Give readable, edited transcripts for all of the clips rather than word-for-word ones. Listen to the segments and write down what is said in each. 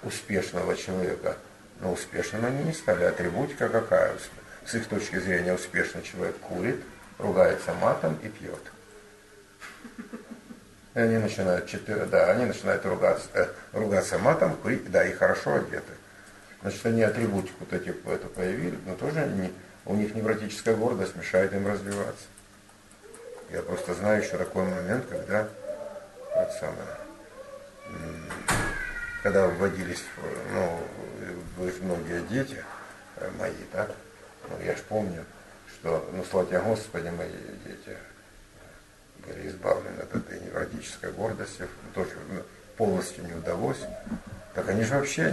успешного человека. Но успешным они не стали. Атрибутика какая? С их точки зрения успешный человек курит, ругается матом и пьет. И они начинают, ругаться матом, курить, да, и хорошо одеты. Значит, они атрибутику эту появили, но тоже у них невротическая гордость мешает им развиваться. Я просто знаю еще такой момент, когда вводились, многие дети мои, так, я ж помню, что, слава тебе Господи, мои дети были избавлены от этой невротической гордости, тоже полностью не удалось. Так они же вообще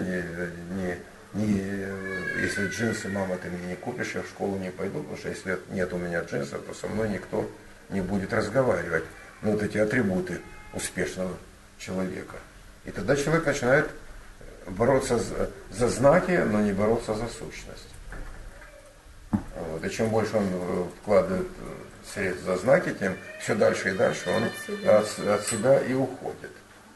если джинсы, мама, ты мне не купишь, я в школу не пойду, потому что если нет у меня джинсов, то со мной никто не будет разговаривать. Вот эти атрибуты успешного человека. И тогда человек начинает бороться за знаки, но не бороться за сущность. Вот. И чем больше он вкладывает средств за знаки, тем все дальше и дальше он от себя и уходит.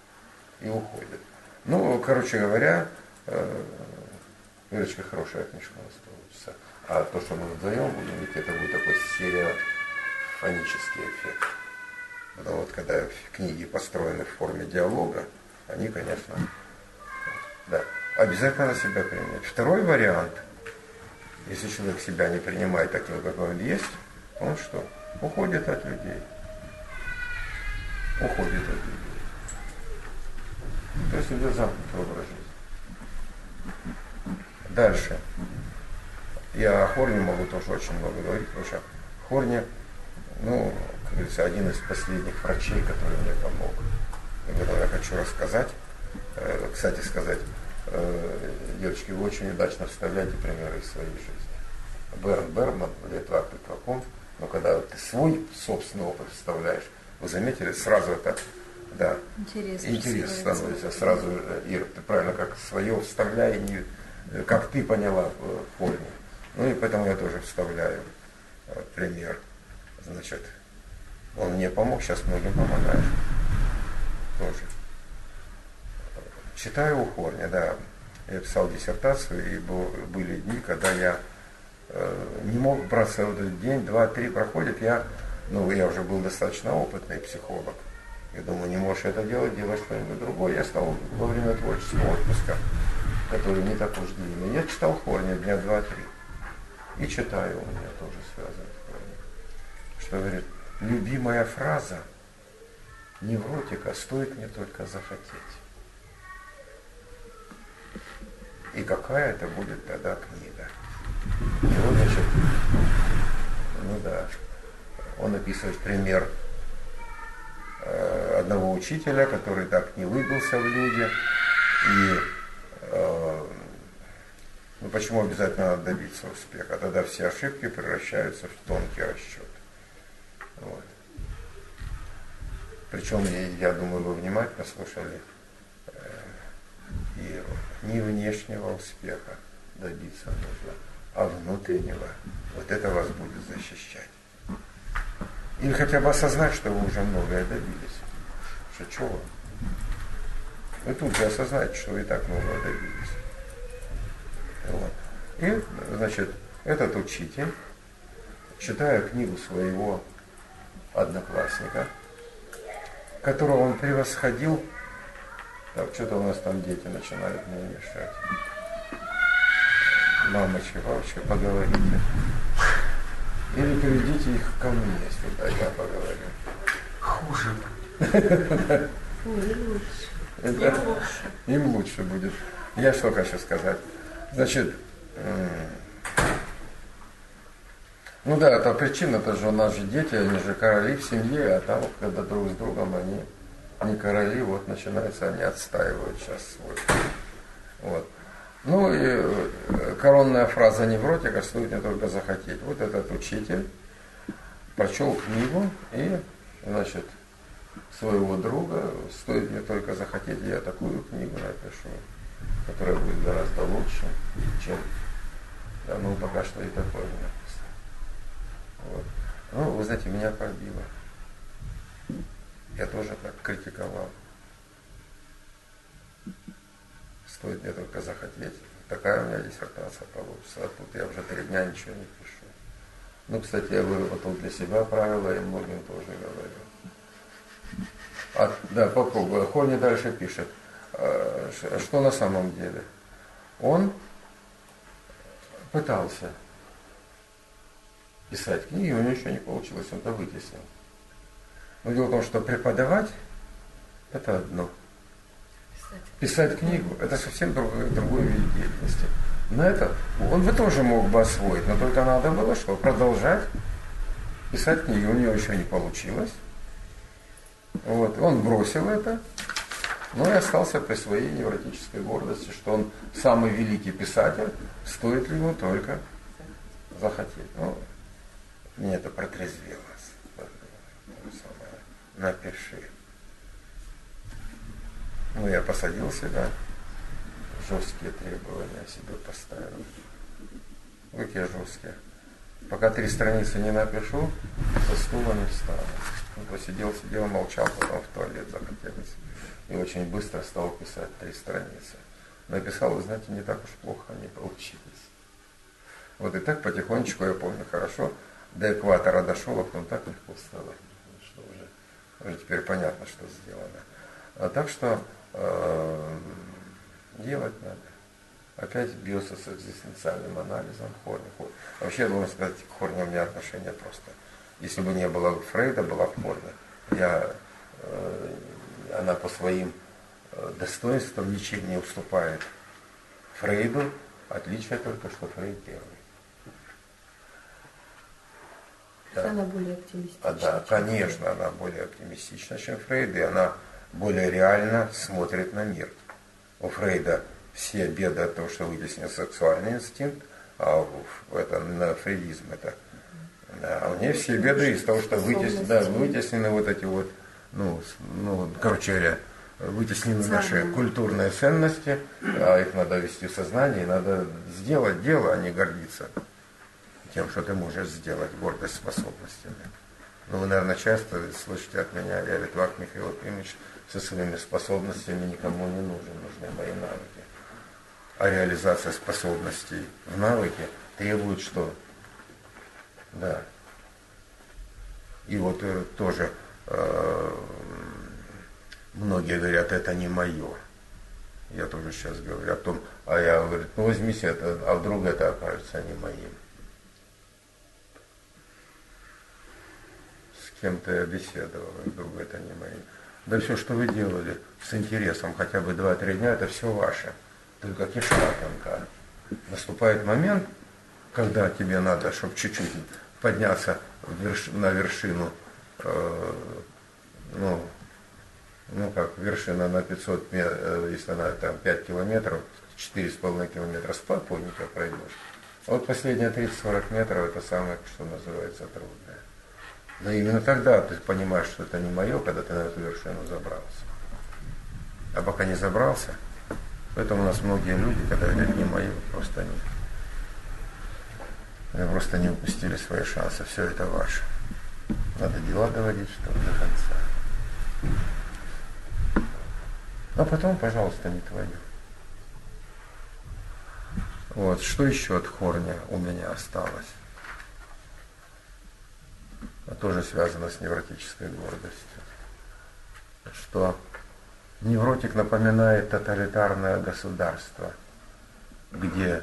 Короче говоря, Верочка, хорошая книжка у нас получится. А то, что мы вдвоем будем, ведь это будет такой стереофонический эффект. Потому вот когда книги построены в форме диалога, они, конечно, да, обязательно на себя принять. Второй вариант, если человек себя не принимает таким, какой он есть, он что? Уходит от людей. То есть идет замкнутый образ жизни. Дальше. Я о Хорне могу тоже очень много говорить, потому что Хорне, как говорится, один из последних врачей, который мне помог. Об этом я хочу рассказать. Кстати сказать, девочки, вы очень удачно вставляете примеры из своей жизни. Берн Берман, Литвак, но когда ты свой собственный опыт вставляешь, вы заметили, сразу это, да, интерес становится. Сразу, Ира, ты правильно как свое вставляй, как ты поняла в форме. И поэтому я тоже вставляю пример. Значит, он мне помог, сейчас многим помогает. Тоже. Читаю у Хорня, да. Я писал диссертацию, и были дни, когда я не мог браться в этот день, 2-3 проходит, я уже был достаточно опытный психолог. Я думаю, не можешь это делать, делай что-нибудь другое. Я стал во время творческого отпуска, который не так уж длинный. Я читал Хорня дня 2-3. И читаю, у меня тоже связано с Хорнем. Что говорит, любимая фраза невротика стоит мне только захотеть. И какая это будет тогда книга? И вот, значит, он описывает пример одного учителя, который так не выбился в люди. И почему обязательно надо добиться успеха? Тогда все ошибки превращаются в тонкий расчет. Вот. Причем, я думаю, вы внимательно слушали Иру. Не внешнего успеха добиться нужно, а внутреннего. Вот это вас будет защищать. Или хотя бы осознать, что вы уже многое добились. Что чего? Вы тут же осознаете, что вы и так многое добились. Вот. И, значит, этот учитель, читая книгу своего одноклассника, которого он превосходил. Так, что-то у нас там дети начинают мне мешать. Мамочка, папочка, поговорите. Или приведите их ко мне сюда, я поговорю. Хуже. Им лучше будет. Я что хочу сказать. Значит, это причина, это же у нас же дети, они же короли в семье, а там, когда друг с другом они не короли, вот начинается, они отстаивают сейчас свой. Вот. И коронная фраза невротика стоит не только захотеть. Вот этот учитель прочел книгу и, значит, своего друга, стоит мне только захотеть, я такую книгу напишу, которая будет гораздо лучше, чем, пока что и такое не написано. Вот. Вы знаете, меня пробило. Я тоже так критиковал. стоит мне только захотеть. Такая у меня диссертация получится. А тут я уже 3 дня ничего не пишу. Ну, кстати, я выработал для себя правила и многим тоже говорю. Да, попробую. Хорни дальше пишет. Что на самом деле? Он пытался писать книги, у него ничего не получилось, он это вытеснил. Но дело в том, что преподавать – это одно. Писать книгу – это совсем другой вид деятельности. На это он бы тоже мог бы освоить, но только надо было что? Продолжать писать книги. У него еще не получилось. Вот. Он бросил это, но и остался при своей невротической гордости, что он самый великий писатель, стоит ли ему только захотеть. Ну, мне это протрезвело. Напиши. Ну, я посадил себя, жесткие требования себе поставил. Какие жесткие? Пока 3 страницы не напишу, со стула не встану. Сидел, молчал, потом в туалет захотелось. И очень быстро стал писать 3 страницы. Написал, вы знаете, не так уж плохо они получились. Вот и так потихонечку, я помню хорошо, до экватора дошел, а потом так легко стало, что уже теперь понятно, что сделано. А так что делать надо. Опять бьется с экзистенциальным анализом Хорни. Вообще, я должен сказать, к Хорни у меня отношение просто. Если бы не было Фрейда, была в Хорни. Она по своим достоинствам ничем не уступает Фрейду. Отличие только, что Фрейд первый. Да. Она более оптимистична. Да, конечно, она более оптимистична, чем Фрейд, и она более реально смотрит на мир. У Фрейда все беды от того, что вытеснил сексуальный инстинкт, а на фрейдизм это. А у нее все беды из того, что вытеснены вот эти вот, короче говоря, вытеснены наши культурные ценности, а их надо ввести в сознание, и надо сделать дело, а не гордиться тем, что ты можешь сделать, гордость способностями. Ну, вы, наверное, часто слышите от меня, я Литвак Михаил Ефимович со своими способностями никому не нужен, нужны мои навыки. А реализация способностей в навыке требует что? Да. И вот тоже многие говорят, это не мое. Я тоже сейчас говорю о том, а я говорю, ну возьмите это, а вдруг это окажется не моим. С кем-то я беседовал, и вдруг это не моим. Да все, что вы делали с интересом, хотя бы 2-3 дня, это все ваше. Только кишка тонка. Наступает момент, когда тебе надо, чтобы чуть-чуть подняться на вершину, как вершина на 500 метров, если она там 5 километров, 4,5 километра спокойненько пройдешь. А вот последние 30-40 метров это самое, что называется, трудное. Но именно тогда ты понимаешь, что это не мое, когда ты на эту вершину забрался. А пока не забрался, поэтому у нас многие люди, когда говорят, не мое, просто не упустили свои шансы. Все это ваше. Надо дела доводить, что до конца. А потом, пожалуйста, не твое. Вот, что еще от Хорни у меня осталось? Тоже связано с невротической гордостью. Что невротик напоминает тоталитарное государство, где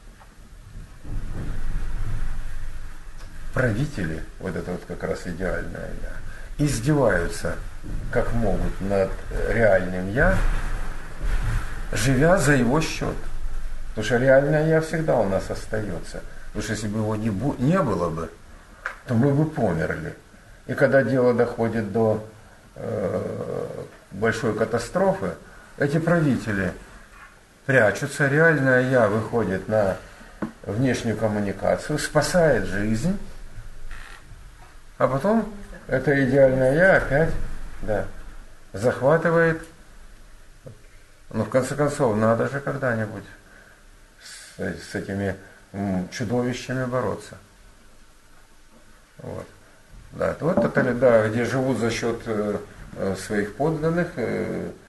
правители, вот это вот как раз идеальное я, издеваются как могут над реальным я, живя за его счет. Потому что реальное я всегда у нас остается. Потому что если бы его не было бы, то мы бы померли. И когда дело доходит до большой катастрофы, эти правители прячутся, реальное я выходит на внешнюю коммуникацию, спасает жизнь, а потом это идеальное я опять захватывает. Но в конце концов, надо же когда-нибудь с этими чудовищами бороться. Вот. Да, вот где живут за счет своих подданных,